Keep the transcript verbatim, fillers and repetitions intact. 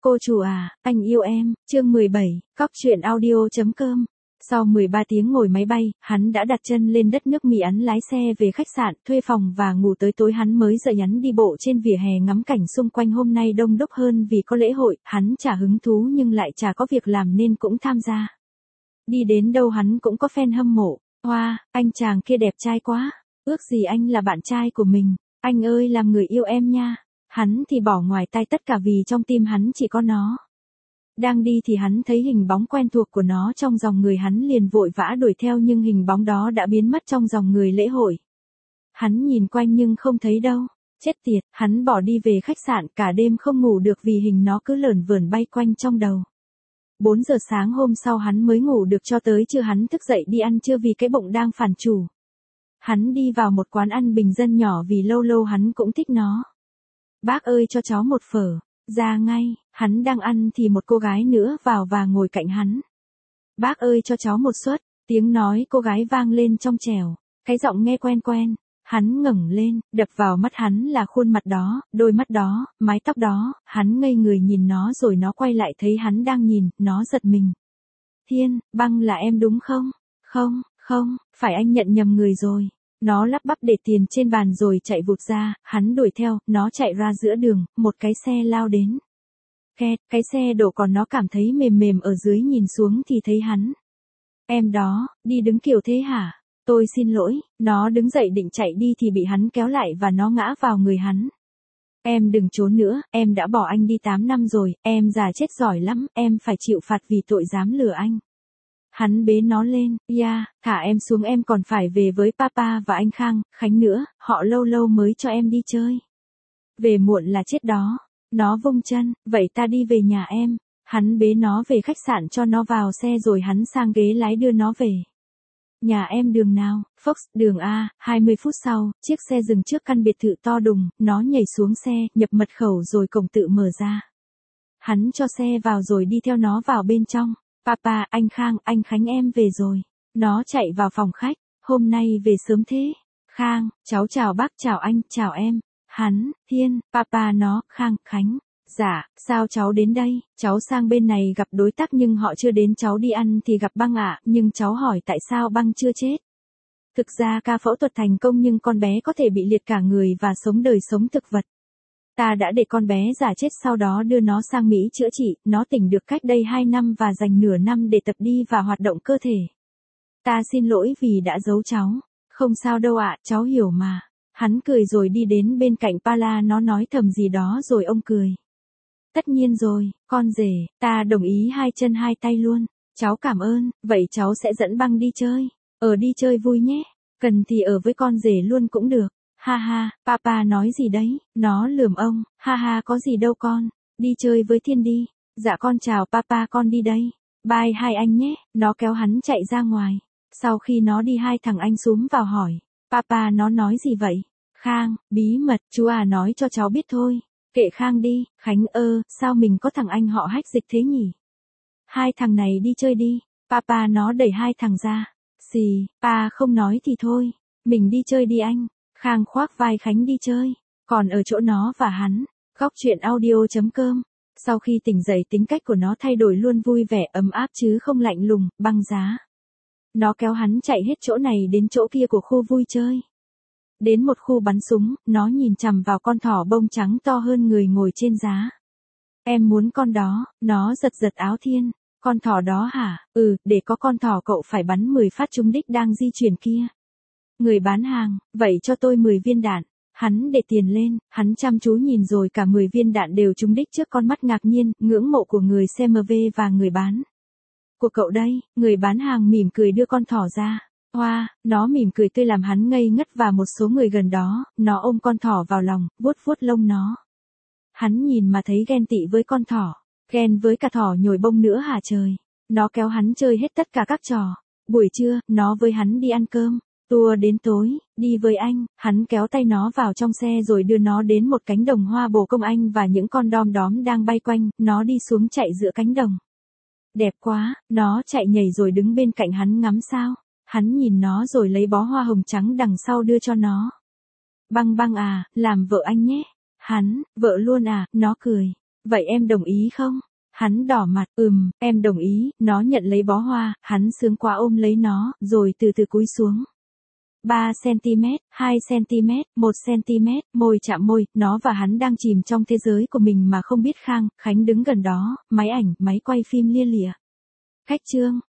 Cô chủ à, anh yêu em, chương mười bảy, cóc truyện audio.com. Sau mười ba tiếng ngồi máy bay, hắn đã đặt chân lên đất nước Mỹ Ấn lái xe về khách sạn, thuê phòng và ngủ tới tối hắn mới dậy. Hắn đi bộ trên vỉa hè ngắm cảnh xung quanh. Hôm nay đông đúc hơn vì có lễ hội, hắn chả hứng thú nhưng lại chả có việc làm nên cũng tham gia. Đi đến đâu hắn cũng có fan hâm mộ. Hoa, wow, anh chàng kia đẹp trai quá, ước gì anh là bạn trai của mình, anh ơi làm người yêu em nha. Hắn thì bỏ ngoài tai tất cả vì trong tim hắn chỉ có nó. Đang đi thì hắn thấy hình bóng quen thuộc của nó trong dòng người, hắn liền vội vã đuổi theo nhưng hình bóng đó đã biến mất trong dòng người lễ hội. Hắn nhìn quanh nhưng không thấy đâu. Chết tiệt, hắn bỏ đi về khách sạn, cả đêm không ngủ được vì hình nó cứ lởn vởn bay quanh trong đầu. bốn giờ sáng hôm sau hắn mới ngủ được cho tới trưa. Hắn thức dậy đi ăn trưa vì cái bụng đang phản chủ. Hắn đi vào một quán ăn bình dân nhỏ vì lâu lâu hắn cũng thích nó. Bác ơi cho cháu một phở. Ra ngay, hắn đang ăn thì một cô gái nữa vào và ngồi cạnh hắn. Bác ơi cho cháu một suất. Tiếng nói cô gái vang lên trong trẻo. Cái giọng nghe quen quen. Hắn ngẩng lên, đập vào mắt hắn là khuôn mặt đó, đôi mắt đó, mái tóc đó. Hắn ngây người nhìn nó rồi nó quay lại thấy hắn đang nhìn, nó giật mình. Thiên, Băng là em đúng không? Không, không, phải anh nhận nhầm người rồi. Nó lắp bắp để tiền trên bàn rồi chạy vụt ra, hắn đuổi theo, nó chạy ra giữa đường, một cái xe lao đến. Két, cái xe đổ còn nó cảm thấy mềm mềm ở dưới, nhìn xuống thì thấy hắn. Em đó, đi đứng kiểu thế hả? Tôi xin lỗi, nó đứng dậy định chạy đi thì bị hắn kéo lại và nó ngã vào người hắn. Em đừng trốn nữa, em đã bỏ anh đi tám năm rồi, em già chết giỏi lắm, em phải chịu phạt vì tội dám lừa anh. Hắn bế nó lên, ya, yeah, thả em xuống, em còn phải về với papa và anh Khang, Khánh nữa, họ lâu lâu mới cho em đi chơi. Về muộn là chết đó. Nó vung chân, vậy ta đi về nhà em. Hắn bế nó về khách sạn cho nó vào xe rồi hắn sang ghế lái đưa nó về. Nhà em đường nào? Fox, đường A. hai mươi phút sau, chiếc xe dừng trước căn biệt thự to đùng, nó nhảy xuống xe, nhập mật khẩu rồi cổng tự mở ra. Hắn cho xe vào rồi đi theo nó vào bên trong. Papa, anh Khang, anh Khánh em về rồi. Nó chạy vào phòng khách. Hôm nay về sớm thế. Khang, cháu chào bác, chào anh, chào em. Hắn, Thiên, papa nó, Khang, Khánh. Dạ, sao cháu đến đây? Cháu sang bên này gặp đối tác nhưng họ chưa đến. Cháu đi ăn thì gặp Băng ạ, nhưng cháu hỏi tại sao Băng chưa chết. Thực ra ca phẫu thuật thành công nhưng con bé có thể bị liệt cả người và sống đời sống thực vật. Ta đã để con bé giả chết, sau đó đưa nó sang Mỹ chữa trị, nó tỉnh được cách đây hai năm và dành nửa năm để tập đi và hoạt động cơ thể. Ta xin lỗi vì đã giấu cháu. Không sao đâu ạ, cháu hiểu mà. Hắn cười rồi đi đến bên cạnh Pala, nó nói thầm gì đó rồi ông cười. Tất nhiên rồi, con rể, ta đồng ý hai chân hai tay luôn. Cháu cảm ơn, vậy cháu sẽ dẫn Băng đi chơi. Ở đi chơi vui nhé, cần thì ở với con rể luôn cũng được. Ha ha, papa nói gì đấy, nó lườm ông, ha ha có gì đâu con, đi chơi với Thiên đi. Dạ con chào papa, con đi đây. Bye hai anh nhé, nó kéo hắn chạy ra ngoài. Sau khi nó đi hai thằng anh xúm vào hỏi, papa nó nói gì vậy? Khang, bí mật, chú à nói cho cháu biết thôi. Kệ Khang đi. Khánh ơ, sao mình có thằng anh họ Hách Dịch thế nhỉ? Hai thằng này đi chơi đi. Papa nó đẩy hai thằng ra. Xì, pa không nói thì thôi. Mình đi chơi đi anh. Khang khoác vai Khánh đi chơi. Còn ở chỗ nó và hắn. Góc truyện audio.com. Sau khi tỉnh dậy tính cách của nó thay đổi luôn, vui vẻ ấm áp chứ không lạnh lùng, băng giá. Nó kéo hắn chạy hết chỗ này đến chỗ kia của khu vui chơi. Đến một khu bắn súng, nó nhìn chằm vào con thỏ bông trắng to hơn người ngồi trên giá. Em muốn con đó, nó giật giật áo Thiên. Con thỏ đó hả? Ừ, để có con thỏ cậu phải bắn mười phát trúng đích đang di chuyển kia. Người bán hàng, vậy cho tôi mười viên đạn. Hắn để tiền lên, hắn chăm chú nhìn rồi cả mười viên đạn đều trúng đích trước con mắt ngạc nhiên, ngưỡng mộ của người xem vê và người bán. Của cậu đây, người bán hàng mỉm cười đưa con thỏ ra. Hoa, wow, nó mỉm cười tươi làm hắn ngây ngất và một số người gần đó, nó ôm con thỏ vào lòng, vuốt vuốt lông nó. Hắn nhìn mà thấy ghen tị với con thỏ, ghen với cả thỏ nhồi bông nữa hả trời. Nó kéo hắn chơi hết tất cả các trò. Buổi trưa, nó với hắn đi ăn cơm, tour đến tối, đi với anh, hắn kéo tay nó vào trong xe rồi đưa nó đến một cánh đồng hoa bồ công anh và những con đom đóm đang bay quanh, nó đi xuống chạy giữa cánh đồng. Đẹp quá, nó chạy nhảy rồi đứng bên cạnh hắn ngắm sao. Hắn nhìn nó rồi lấy bó hoa hồng trắng đằng sau đưa cho nó. Băng Băng à, làm vợ anh nhé. Hắn, vợ luôn à, nó cười. Vậy em đồng ý không? Hắn đỏ mặt, ừm, em đồng ý, nó nhận lấy bó hoa, hắn sướng quá ôm lấy nó, rồi từ từ cúi xuống. ba xăng-ti-mét, hai xăng-ti-mét, một xăng-ti-mét, môi chạm môi, nó và hắn đang chìm trong thế giới của mình mà không biết Khang, Khánh đứng gần đó, máy ảnh, máy quay phim lia lịa. Khách trương.